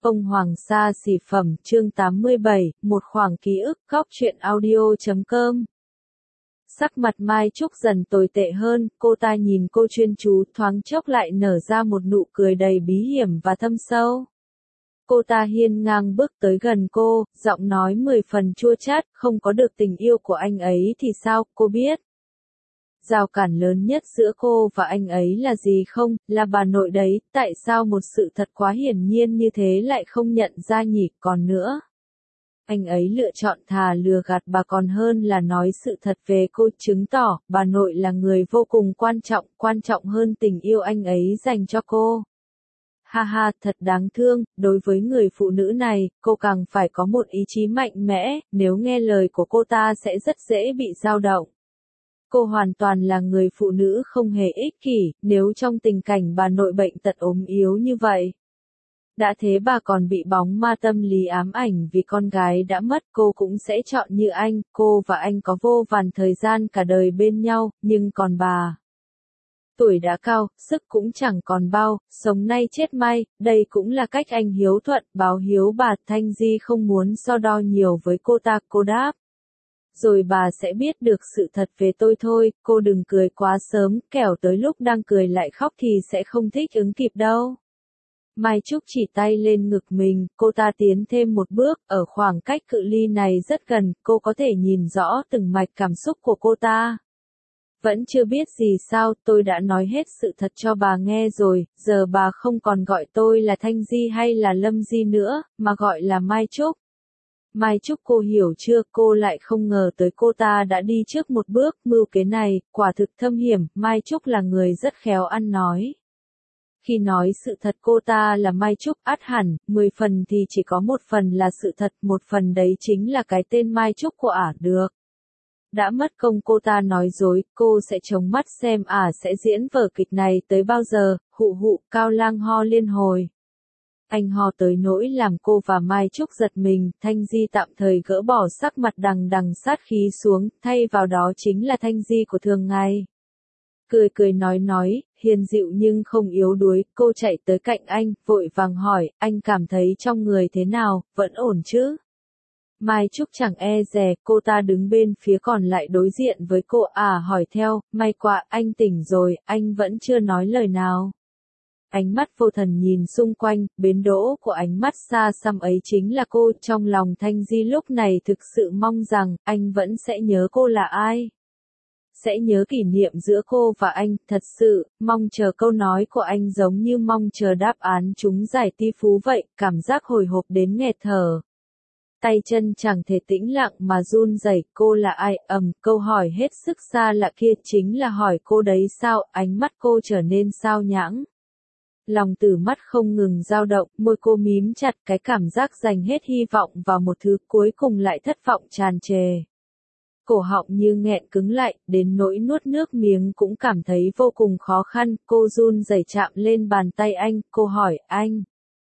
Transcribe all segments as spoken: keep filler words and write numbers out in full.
Ông Hoàng Sa Xỉ Phẩm chương tám mươi bảy, một khoảng ký ức góc truyện audio.com. Sắc mặt Mai Trúc dần tồi tệ hơn, cô ta nhìn cô chuyên chú thoáng chốc lại nở ra một nụ cười đầy bí hiểm và thâm sâu. Cô ta hiên ngang bước tới gần cô, giọng nói mười phần chua chát, không có được tình yêu của anh ấy thì sao, cô biết. Rào cản lớn nhất giữa cô và anh ấy là gì không, là bà nội đấy, tại sao một sự thật quá hiển nhiên như thế lại không nhận ra nhỉ, còn nữa. Anh ấy lựa chọn thà lừa gạt bà còn hơn là nói sự thật về cô, chứng tỏ bà nội là người vô cùng quan trọng, quan trọng hơn tình yêu anh ấy dành cho cô. Ha ha, thật đáng thương, đối với người phụ nữ này, cô càng phải có một ý chí mạnh mẽ, nếu nghe lời của cô ta sẽ rất dễ bị dao động. Cô hoàn toàn là người phụ nữ không hề ích kỷ, nếu trong tình cảnh bà nội bệnh tật ốm yếu như vậy. Đã thế bà còn bị bóng ma tâm lý ám ảnh vì con gái đã mất, cô cũng sẽ chọn như anh, cô và anh có vô vàn thời gian cả đời bên nhau, nhưng còn bà. Tuổi đã cao, sức cũng chẳng còn bao, sống nay chết mai, đây cũng là cách anh hiếu thuận, báo hiếu bà. Thanh Di không muốn so đo nhiều với cô ta, cô đáp. Rồi bà sẽ biết được sự thật về tôi thôi, cô đừng cười quá sớm, kẻo tới lúc đang cười lại khóc thì sẽ không thích ứng kịp đâu. Mai Trúc chỉ tay lên ngực mình, cô ta tiến thêm một bước, ở khoảng cách cự ly này rất gần, cô có thể nhìn rõ từng mạch cảm xúc của cô ta. Vẫn chưa biết gì sao, tôi đã nói hết sự thật cho bà nghe rồi, giờ bà không còn gọi tôi là Thanh Di hay là Lâm Di nữa, mà gọi là Mai Trúc. Mai Trúc, cô hiểu chưa, cô lại không ngờ tới cô ta đã đi trước một bước, mưu kế này, quả thực thâm hiểm, Mai Trúc là người rất khéo ăn nói. Khi nói sự thật cô ta là Mai Trúc, ắt hẳn, mười phần thì chỉ có một phần là sự thật, một phần đấy chính là cái tên Mai Trúc của ả được. Đã mất công cô ta nói dối, cô sẽ chống mắt xem ả sẽ diễn vở kịch này tới bao giờ, hụ hụ, Cao Lang ho liên hồi. Anh ho tới nỗi làm cô và Mai Trúc giật mình, Thanh Di tạm thời gỡ bỏ sắc mặt đằng đằng sát khí xuống, thay vào đó chính là Thanh Di của thường ngày. Cười cười nói nói, hiền dịu nhưng không yếu đuối, cô chạy tới cạnh anh, vội vàng hỏi, anh cảm thấy trong người thế nào, vẫn ổn chứ? Mai Trúc chẳng e dè, cô ta đứng bên phía còn lại đối diện với cô, à hỏi theo, may quá, anh tỉnh rồi, anh vẫn chưa nói lời nào. Ánh mắt vô thần nhìn xung quanh, bến đỗ của ánh mắt xa xăm ấy chính là cô, trong lòng Thanh Di lúc này thực sự mong rằng, anh vẫn sẽ nhớ cô là ai. Sẽ nhớ kỷ niệm giữa cô và anh, thật sự, mong chờ câu nói của anh giống như mong chờ đáp án trúng giải tỷ phú vậy, cảm giác hồi hộp đến nghẹt thở. Tay chân chẳng thể tĩnh lặng mà run rẩy, cô là ai, ầm, câu hỏi hết sức xa lạ kia chính là hỏi cô đấy sao, ánh mắt cô trở nên sao nhãng. Lòng từ mắt không ngừng dao động, môi cô mím chặt, cái cảm giác dành hết hy vọng vào một thứ cuối cùng lại thất vọng tràn trề. Cổ họng như nghẹn cứng lại, đến nỗi nuốt nước miếng cũng cảm thấy vô cùng khó khăn, cô run rẩy chạm lên bàn tay anh, cô hỏi, anh.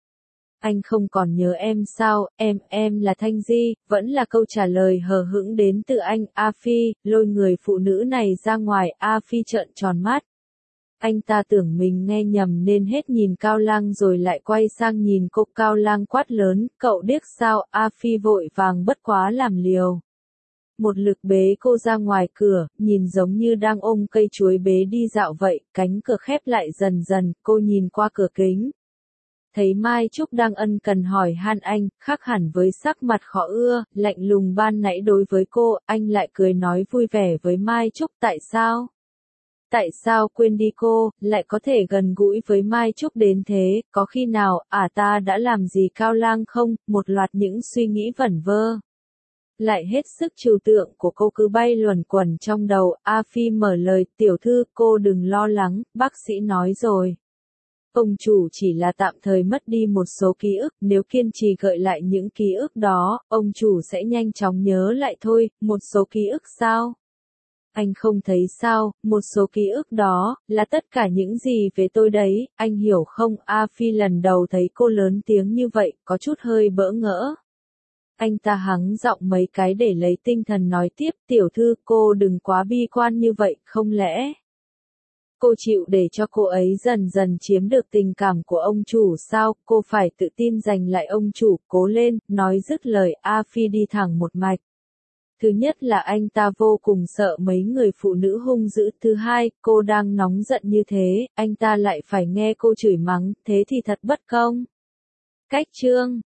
Anh không còn nhớ em sao, em, em là Thanh Di, vẫn là câu trả lời hờ hững đến từ anh, A Phi, lôi người phụ nữ này ra ngoài, A Phi trợn tròn mắt. Anh ta tưởng mình nghe nhầm nên hết nhìn Cao Lang rồi lại quay sang nhìn cô, Cao Lang quát lớn, cậu điếc sao, A Phi vội vàng bất quá làm liều. Một lực bế cô ra ngoài cửa, nhìn giống như đang ôm cây chuối bế đi dạo vậy, cánh cửa khép lại dần dần, cô nhìn qua cửa kính. Thấy Mai Trúc đang ân cần hỏi han anh, khác hẳn với sắc mặt khó ưa, lạnh lùng ban nãy đối với cô, anh lại cười nói vui vẻ với Mai Trúc, tại sao? Tại sao quên đi cô, lại có thể gần gũi với Mai Trúc đến thế, có khi nào, à ta đã làm gì Cao Lang không, một loạt những suy nghĩ vẩn vơ. Lại hết sức trừu tượng của cô cứ bay luẩn quẩn trong đầu, A Phi mở lời, tiểu thư, cô đừng lo lắng, bác sĩ nói rồi. Ông chủ chỉ là tạm thời mất đi một số ký ức, nếu kiên trì gợi lại những ký ức đó, ông chủ sẽ nhanh chóng nhớ lại thôi, một số ký ức sao? Anh không thấy sao, một số ký ức đó, là tất cả những gì về tôi đấy, anh hiểu không? A Phi lần đầu thấy cô lớn tiếng như vậy, có chút hơi bỡ ngỡ. Anh ta hắng giọng mấy cái để lấy tinh thần nói tiếp, tiểu thư, cô đừng quá bi quan như vậy, không lẽ? Cô chịu để cho cô ấy dần dần chiếm được tình cảm của ông chủ sao, cô phải tự tin giành lại ông chủ, cố lên, nói dứt lời A Phi đi thẳng một mạch. Thứ nhất là anh ta vô cùng sợ mấy người phụ nữ hung dữ, thứ hai, cô đang nóng giận như thế, anh ta lại phải nghe cô chửi mắng, thế thì thật bất công. Cách chương